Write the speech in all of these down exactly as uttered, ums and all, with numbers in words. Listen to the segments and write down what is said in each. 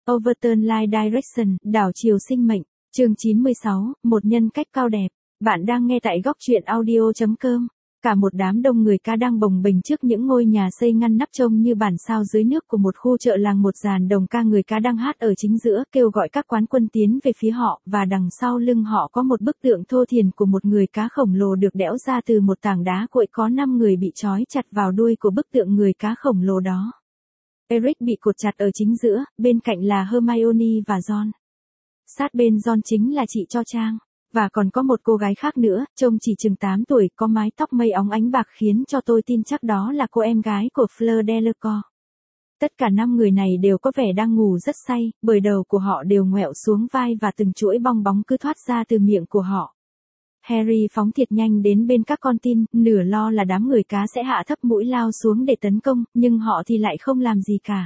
Overturn Life Direction, đảo chiều sinh mệnh, chương chín mươi sáu, một nhân cách cao đẹp. Bạn đang nghe tại góc truyện audio chấm com. Cả một đám đông người ca đang bồng bềnh trước những ngôi nhà xây ngăn nắp trông như bản sao dưới nước của một khu chợ làng. Một dàn đồng ca người ca đang hát ở chính giữa, kêu gọi các quán quân tiến về phía họ, và đằng sau lưng họ có một bức tượng thô thiển của một người cá khổng lồ được đẽo ra từ một tảng đá cuội. Có năm người bị trói chặt vào đuôi của bức tượng người cá khổng lồ đó. Eric bị cột chặt ở chính giữa, bên cạnh là Hermione và Ron. Sát bên Ron chính là chị Cho Trang. Và còn có một cô gái khác nữa, trông chỉ chừng tám tuổi, có mái tóc mây óng ánh bạc khiến cho tôi tin chắc đó là cô em gái của Fleur Delacour. Tất cả năm người này đều có vẻ đang ngủ rất say, bởi đầu của họ đều ngoẹo xuống vai và từng chuỗi bong bóng cứ thoát ra từ miệng của họ. Harry phóng thiệt nhanh đến bên các con tin, nửa lo là đám người cá sẽ hạ thấp mũi lao xuống để tấn công, nhưng họ thì lại không làm gì cả.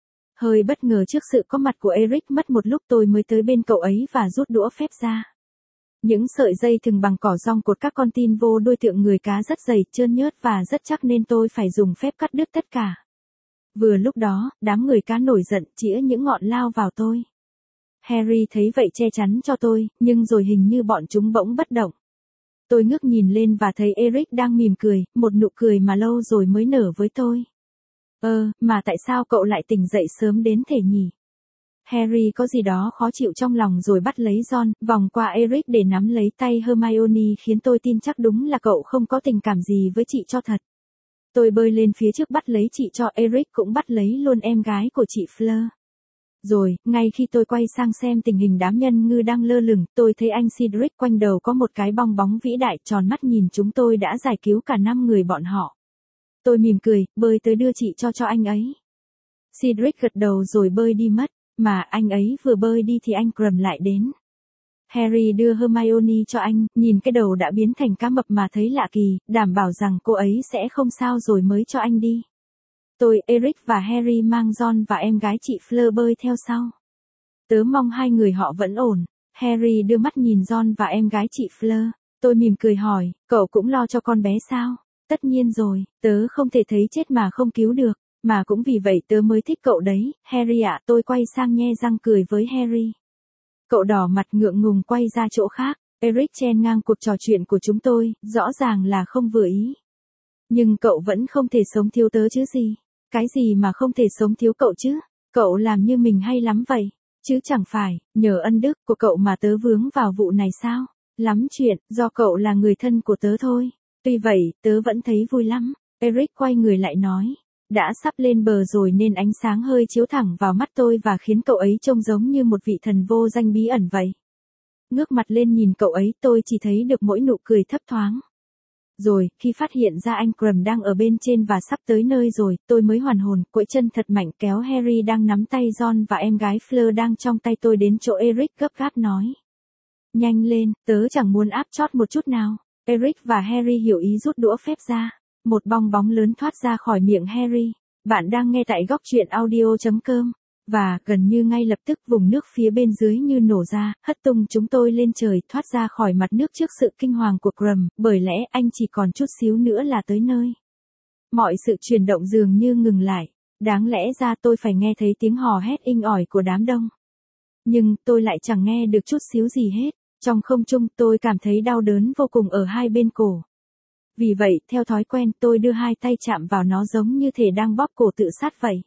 Hơi bất ngờ trước sự có mặt của Eric, mất một lúc tôi mới tới bên cậu ấy và rút đũa phép ra. Những sợi dây thừng bằng cỏ rong cột các con tin vô đuôi tượng người cá rất dày, trơn nhớt và rất chắc nên tôi phải dùng phép cắt đứt tất cả. Vừa lúc đó, đám người cá nổi giận, chĩa những ngọn lao vào tôi. Harry thấy vậy che chắn cho tôi, nhưng rồi hình như bọn chúng bỗng bất động. Tôi ngước nhìn lên và thấy Eric đang mỉm cười, một nụ cười mà lâu rồi mới nở với tôi. Ơ, mà tại sao cậu lại tỉnh dậy sớm đến thế nhỉ? Harry có gì đó khó chịu trong lòng rồi bắt lấy Ron, vòng qua Eric để nắm lấy tay Hermione, khiến tôi tin chắc đúng là cậu không có tình cảm gì với chị Cho thật. Tôi bơi lên phía trước bắt lấy chị Cho, Eric cũng bắt lấy luôn em gái của chị Fleur. Rồi, ngay khi tôi quay sang xem tình hình đám nhân ngư đang lơ lửng, tôi thấy anh Cedric quanh đầu có một cái bong bóng vĩ đại, tròn mắt nhìn chúng tôi đã giải cứu cả năm người bọn họ. Tôi mỉm cười, bơi tới đưa chị Cho cho anh ấy. Cedric gật đầu rồi bơi đi mất. Mà anh ấy vừa bơi đi thì anh Krum lại đến. Harry đưa Hermione cho anh, nhìn cái đầu đã biến thành cá mập mà thấy lạ kỳ, đảm bảo rằng cô ấy sẽ không sao rồi mới cho anh đi. Tôi, Eric và Harry mang Ron và em gái chị Fleur bơi theo sau. Tớ mong hai người họ vẫn ổn. Harry đưa mắt nhìn Ron và em gái chị Fleur. Tôi mỉm cười hỏi, cậu cũng lo cho con bé sao? Tất nhiên rồi, tớ không thể thấy chết mà không cứu được. Mà cũng vì vậy tớ mới thích cậu đấy, Harry ạ. Tôi quay sang nhe răng cười với Harry. Cậu đỏ mặt ngượng ngùng quay ra chỗ khác. Eric chen ngang cuộc trò chuyện của chúng tôi, rõ ràng là không vừa ý. Nhưng cậu vẫn không thể sống thiếu tớ chứ gì? Cái gì mà không thể sống thiếu cậu chứ? Cậu làm như mình hay lắm vậy. Chứ chẳng phải, nhờ ân đức của cậu mà tớ vướng vào vụ này sao? Lắm chuyện, do cậu là người thân của tớ thôi. Tuy vậy, tớ vẫn thấy vui lắm. Eric quay người lại nói. Đã sắp lên bờ rồi nên ánh sáng hơi chiếu thẳng vào mắt tôi và khiến cậu ấy trông giống như một vị thần vô danh bí ẩn vậy. Ngước mặt lên nhìn cậu ấy, tôi chỉ thấy được mỗi nụ cười thấp thoáng. Rồi, khi phát hiện ra anh Krum đang ở bên trên và sắp tới nơi rồi, tôi mới hoàn hồn, quẫy chân thật mạnh kéo Harry đang nắm tay Ron và em gái Fleur đang trong tay tôi đến chỗ Eric, gấp gáp nói. Nhanh lên, tớ chẳng muốn áp chót một chút nào. Eric và Harry hiểu ý rút đũa phép ra. Một bong bóng lớn thoát ra khỏi miệng Harry. Bạn đang nghe tại góc truyện audio chấm com. Và, gần như ngay lập tức vùng nước phía bên dưới như nổ ra, hất tung chúng tôi lên trời, thoát ra khỏi mặt nước trước sự kinh hoàng của Krum, bởi lẽ anh chỉ còn chút xíu nữa là tới nơi. Mọi sự chuyển động dường như ngừng lại. Đáng lẽ ra tôi phải nghe thấy tiếng hò hét inh ỏi của đám đông. Nhưng, tôi lại chẳng nghe được chút xíu gì hết. Trong không trung tôi cảm thấy đau đớn vô cùng ở hai bên cổ. Vì vậy, theo thói quen, tôi đưa hai tay chạm vào nó giống như thể đang bóp cổ tự sát vậy.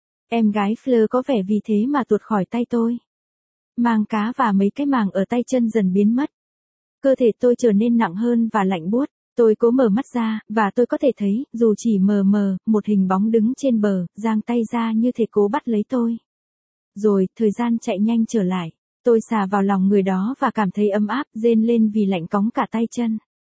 Em gái Fleur có vẻ vì thế mà tuột khỏi tay tôi. Màng cá và mấy cái màng ở tay chân dần biến mất. Cơ thể tôi trở nên nặng hơn và lạnh buốt. Tôi cố mở mắt ra, và tôi có thể thấy, dù chỉ mờ mờ, một hình bóng đứng trên bờ, giang tay ra như thể cố bắt lấy tôi. Rồi, thời gian chạy nhanh trở lại. Tôi xà vào lòng người đó và cảm thấy ấm áp, rên lên vì lạnh cóng cả tay chân.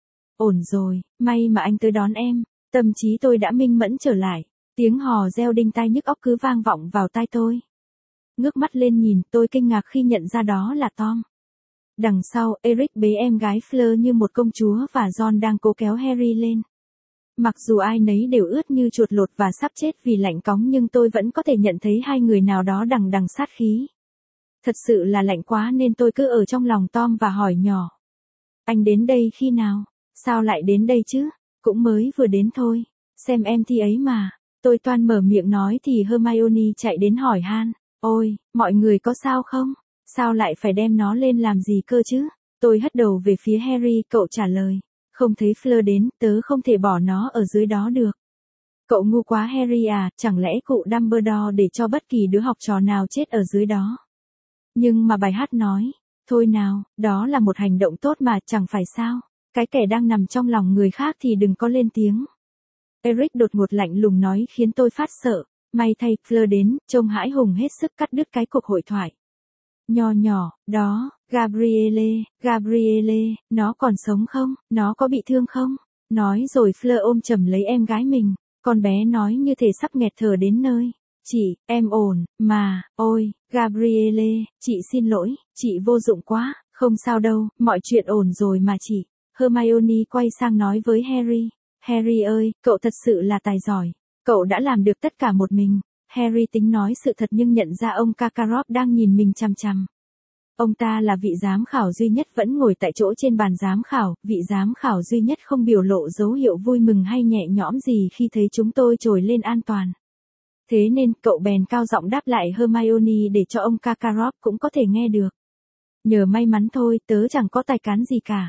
Ổn rồi, may mà anh tới đón em. Tâm trí tôi đã minh mẫn trở lại. Tiếng hò reo đinh tai nhức óc cứ vang vọng vào tai tôi. Ngước mắt lên nhìn, tôi kinh ngạc khi nhận ra đó là Tom. Đằng sau, Eric bế em gái Fleur như một công chúa và Ron đang cố kéo Harry lên. Mặc dù ai nấy đều ướt như chuột lột và sắp chết vì lạnh cóng, nhưng tôi vẫn có thể nhận thấy hai người nào đó đằng đằng sát khí. Thật sự là lạnh quá nên tôi cứ ở trong lòng Tom và hỏi nhỏ. Anh đến đây khi nào? Sao lại đến đây chứ? Cũng mới vừa đến thôi. Xem em thi ấy mà. Tôi toan mở miệng nói thì Hermione chạy đến hỏi han. Ôi, mọi người có sao không? Sao lại phải đem nó lên làm gì cơ chứ? Tôi hất đầu về phía Harry, cậu trả lời. Không thấy Fleur đến, tớ không thể bỏ nó ở dưới đó được. Cậu ngu quá Harry à, chẳng lẽ cụ Dumbledore để cho bất kỳ đứa học trò nào chết ở dưới đó? Nhưng mà bài hát nói, thôi nào, đó là một hành động tốt mà, chẳng phải sao? Cái kẻ đang nằm trong lòng người khác thì đừng có lên tiếng. Eric đột ngột lạnh lùng nói khiến tôi phát sợ. May thay, Fleur đến, trông hãi hùng hết sức cắt đứt cái cuộc hội thoại. Nho nhỏ, đó, Gabrielle, Gabrielle, nó còn sống không, nó có bị thương không? Nói rồi Fleur ôm chầm lấy em gái mình, con bé nói như thể sắp nghẹt thở đến nơi. Chị, em ổn, mà, ôi, Gabrielle, chị xin lỗi, chị vô dụng quá, không sao đâu, mọi chuyện ổn rồi mà chị. Hermione quay sang nói với Harry, Harry ơi, cậu thật sự là tài giỏi, cậu đã làm được tất cả một mình. Harry tính nói sự thật nhưng nhận ra ông Karkaroff đang nhìn mình chằm chằm. Ông ta là vị giám khảo duy nhất vẫn ngồi tại chỗ trên bàn giám khảo, vị giám khảo duy nhất không biểu lộ dấu hiệu vui mừng hay nhẹ nhõm gì khi thấy chúng tôi trồi lên an toàn. Thế nên, cậu bèn cao giọng đáp lại Hermione để cho ông Karkaroff cũng có thể nghe được. Nhờ may mắn thôi, tớ chẳng có tài cán gì cả.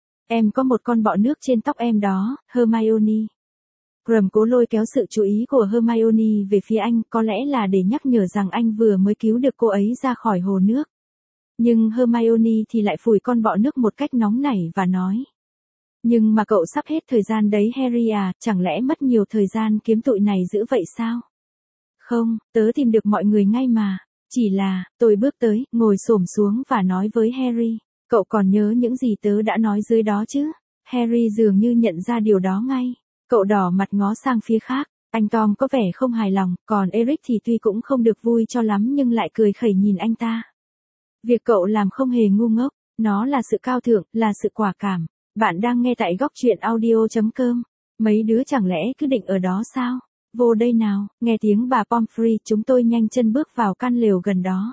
Em có một con bọ nước trên tóc em đó, Hermione. Ron cố lôi kéo sự chú ý của Hermione về phía anh, có lẽ là để nhắc nhở rằng anh vừa mới cứu được cô ấy ra khỏi hồ nước. Nhưng Hermione thì lại phủi con bọ nước một cách nóng nảy và nói. Nhưng mà cậu sắp hết thời gian đấy Harry à, chẳng lẽ mất nhiều thời gian kiếm tụi này dữ vậy sao? Không, tớ tìm được mọi người ngay mà. Chỉ là, tôi bước tới, ngồi xổm xuống và nói với Harry. Cậu còn nhớ những gì tớ đã nói dưới đó chứ? Harry dường như nhận ra điều đó ngay. Cậu đỏ mặt ngó sang phía khác. Anh Tom có vẻ không hài lòng, còn Eric thì tuy cũng không được vui cho lắm nhưng lại cười khẩy nhìn anh ta. Việc cậu làm không hề ngu ngốc, nó là sự cao thượng, là sự quả cảm. Bạn đang nghe tại góc truyện audio.com. Mấy đứa chẳng lẽ cứ định ở đó sao? Vô đây nào, nghe tiếng bà Pomfrey, chúng tôi nhanh chân bước vào căn lều gần đó.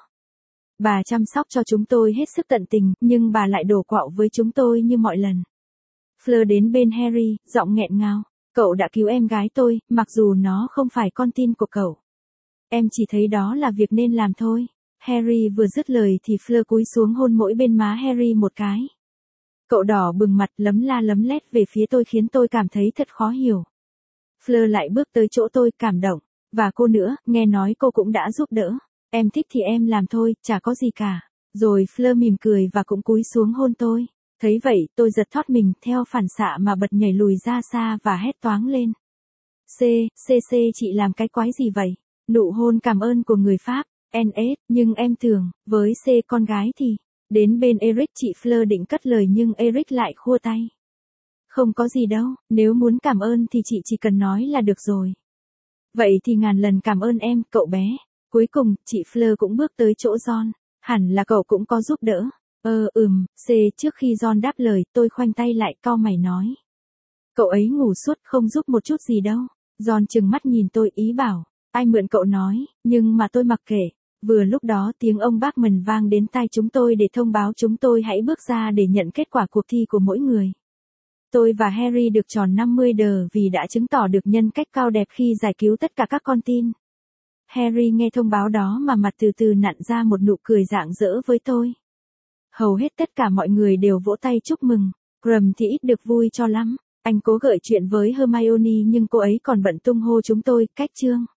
Bà chăm sóc cho chúng tôi hết sức tận tình, nhưng bà lại đổ quạo với chúng tôi như mọi lần. Fleur đến bên Harry, giọng nghẹn ngào. Cậu đã cứu em gái tôi, mặc dù nó không phải con tin của cậu. Em chỉ thấy đó là việc nên làm thôi. Harry vừa dứt lời thì Fleur cúi xuống hôn mỗi bên má Harry một cái. Cậu đỏ bừng mặt lấm la lấm lét về phía tôi khiến tôi cảm thấy thật khó hiểu. Fleur lại bước tới chỗ tôi cảm động. Và cô nữa, nghe nói cô cũng đã giúp đỡ. Em thích thì em làm thôi, chả có gì cả. Rồi Fleur mỉm cười và cũng cúi xuống hôn tôi. Thấy vậy, tôi giật thót mình, theo phản xạ mà bật nhảy lùi ra xa và hét toáng lên. C, C C chị làm cái quái gì vậy? Nụ hôn cảm ơn của người Pháp, en ét, nhưng em tưởng, với C con gái thì, đến bên Eric chị Fleur định cất lời nhưng Eric lại khua tay. Không có gì đâu, nếu muốn cảm ơn thì chị chỉ cần nói là được rồi. Vậy thì ngàn lần cảm ơn em, cậu bé. Cuối cùng, chị Fleur cũng bước tới chỗ John, hẳn là cậu cũng có giúp đỡ. Ờ ừm, C trước khi John đáp lời, tôi khoanh tay lại cau mày nói. Cậu ấy ngủ suốt không giúp một chút gì đâu. John trừng mắt nhìn tôi ý bảo, ai mượn cậu nói, nhưng mà tôi mặc kệ. Vừa lúc đó tiếng ông Bachman vang đến tai chúng tôi để thông báo chúng tôi hãy bước ra để nhận kết quả cuộc thi của mỗi người. Tôi và Harry được tròn năm mươi đờ vì đã chứng tỏ được nhân cách cao đẹp khi giải cứu tất cả các con tin. Harry nghe thông báo đó mà mặt từ từ nặn ra một nụ cười rạng rỡ với tôi. Hầu hết tất cả mọi người đều vỗ tay chúc mừng. Ron thì ít được vui cho lắm. Anh cố gợi chuyện với Hermione nhưng cô ấy còn bận tung hô chúng tôi, cách chương.